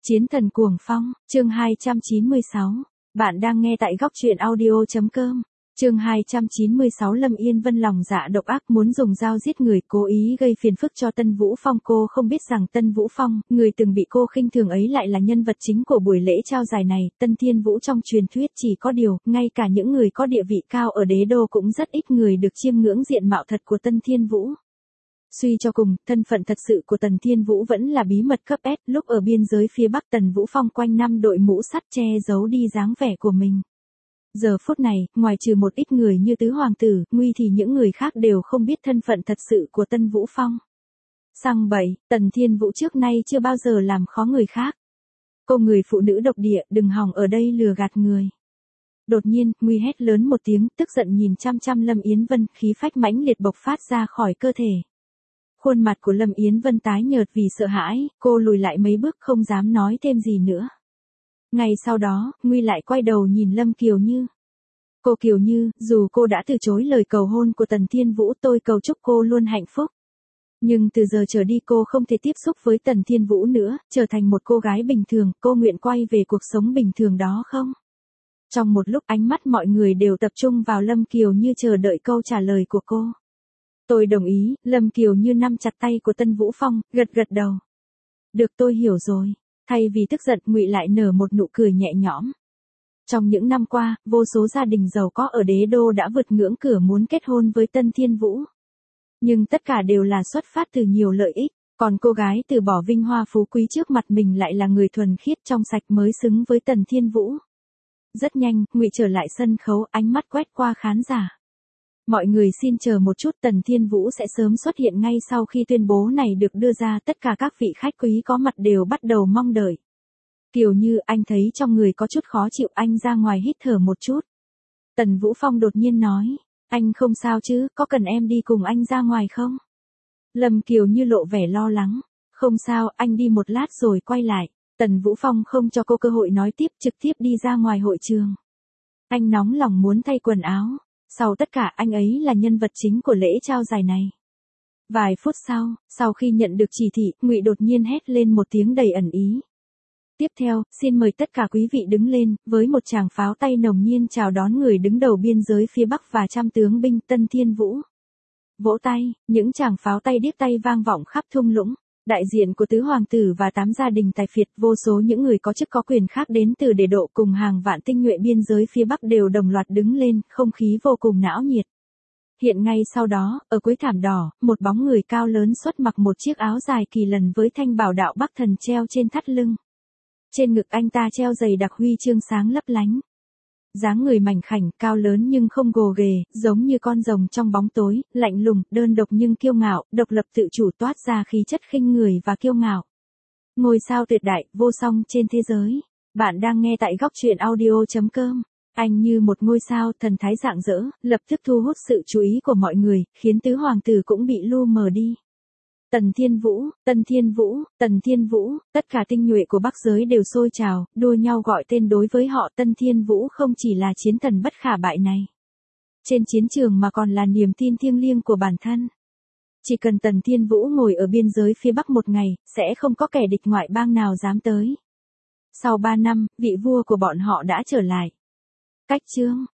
Chiến thần cuồng phong, chương 296. Bạn đang nghe tại góc truyện audio.com. Chương 296. Lâm Yên Vân lòng dạ độc ác muốn dùng dao giết người, cố ý gây phiền phức cho Tân Vũ Phong. Cô không biết rằng Tân Vũ Phong, người từng bị cô khinh thường ấy lại là nhân vật chính của buổi lễ trao giải này. Tân Thiên Vũ trong truyền thuyết chỉ có điều, ngay cả những người có địa vị cao ở đế đô cũng rất ít người được chiêm ngưỡng diện mạo thật của Tân Thiên Vũ. Suy cho cùng, thân phận thật sự của Tần Thiên Vũ vẫn là bí mật cấp S. Lúc ở biên giới phía Bắc, Tần Vũ Phong quanh năm đội mũ sắt che giấu đi dáng vẻ của mình. Giờ phút này, ngoài trừ một ít người như tứ hoàng tử, Nguy thì những người khác đều không biết thân phận thật sự của Tân Vũ Phong. Sang bậy, Tần Thiên Vũ trước nay chưa bao giờ làm khó người khác. Cô người phụ nữ độc địa, đừng hòng ở đây lừa gạt người. Đột nhiên, Nguy hét lớn một tiếng, tức giận nhìn chăm chăm Lâm Yến Vân, khí phách mãnh liệt bộc phát ra khỏi cơ thể. Khuôn mặt của Lâm Yến Vân tái nhợt vì sợ hãi, cô lùi lại mấy bước không dám nói thêm gì nữa. Ngay sau đó, Nguy lại quay đầu nhìn Lâm Kiều Như. Cô Kiều Như, dù cô đã từ chối lời cầu hôn của Tần Thiên Vũ, tôi cầu chúc cô luôn hạnh phúc. Nhưng từ giờ trở đi cô không thể tiếp xúc với Tần Thiên Vũ nữa, trở thành một cô gái bình thường, cô nguyện quay về cuộc sống bình thường đó không? Trong một lúc ánh mắt mọi người đều tập trung vào Lâm Kiều Như chờ đợi câu trả lời của cô. Tôi đồng ý, Lâm Kiều Như nắm chặt tay của Tân Vũ Phong, gật gật đầu. Được, tôi hiểu rồi. Thay vì tức giận, Ngụy lại nở một nụ cười nhẹ nhõm. Trong những năm qua, vô số gia đình giàu có ở đế đô đã vượt ngưỡng cửa muốn kết hôn với Tân Thiên Vũ. Nhưng tất cả đều là xuất phát từ nhiều lợi ích, còn cô gái từ bỏ vinh hoa phú quý trước mặt mình lại là người thuần khiết trong sạch mới xứng với Tần Thiên Vũ. Rất nhanh, Ngụy trở lại sân khấu, ánh mắt quét qua khán giả. Mọi người xin chờ một chút, Tần Thiên Vũ sẽ sớm xuất hiện ngay sau khi tuyên bố này được đưa ra. Tất cả các vị khách quý có mặt đều bắt đầu mong đợi. Kiều Như, anh thấy trong người có chút khó chịu, anh ra ngoài hít thở một chút. Tần Vũ Phong đột nhiên nói, anh không sao chứ, có cần em đi cùng anh ra ngoài không? Lâm Kiều Như lộ vẻ lo lắng, không sao, anh đi một lát rồi quay lại. Tần Vũ Phong không cho cô cơ hội nói tiếp, trực tiếp đi ra ngoài hội trường. Anh nóng lòng muốn thay quần áo. Sau tất cả, anh ấy là nhân vật chính của lễ trao giải này. Vài phút sau khi nhận được chỉ thị, Ngụy đột nhiên hét lên một tiếng đầy ẩn ý. Tiếp theo, xin mời tất cả quý vị đứng lên, với một tràng pháo tay nồng nhiệt chào đón người đứng đầu biên giới phía Bắc và trăm tướng binh Tân Thiên Vũ. Vỗ tay, những tràng pháo tay điếc tay vang vọng khắp thung lũng. Đại diện của tứ hoàng tử và 8 gia đình tài phiệt, vô số những người có chức có quyền khác đến từ đế độ cùng hàng vạn tinh nhuệ biên giới phía Bắc đều đồng loạt đứng lên, không khí vô cùng náo nhiệt. Hiện ngay sau đó, ở cuối thảm đỏ, một bóng người cao lớn xuất mặc một chiếc áo dài kỳ lân với thanh bảo đạo Bắc Thần treo trên thắt lưng. Trên ngực anh ta treo dày đặc huy chương sáng lấp lánh. Dáng người mảnh khảnh, cao lớn nhưng không gồ ghề, giống như con rồng trong bóng tối, lạnh lùng, đơn độc nhưng kiêu ngạo, độc lập tự chủ, toát ra khí chất khinh người và kiêu ngạo. Ngôi sao tuyệt đại, vô song trên thế giới. Bạn đang nghe tại góc truyện audio.com. Anh như một ngôi sao, thần thái rạng rỡ, lập tức thu hút sự chú ý của mọi người, khiến tứ hoàng tử cũng bị lu mờ đi. Tần Thiên Vũ, Tần Thiên Vũ, Tần Thiên Vũ, tất cả tinh nhuệ của Bắc giới đều sôi trào, đua nhau gọi tên. Đối với họ, Tân Thiên Vũ không chỉ là chiến thần bất khả bại này trên chiến trường mà còn là niềm tin thiêng liêng của bản thân. Chỉ cần Tần Thiên Vũ ngồi ở biên giới phía Bắc một ngày, sẽ không có kẻ địch ngoại bang nào dám tới. Sau 3 năm, vị vua của bọn họ đã trở lại. Cách chương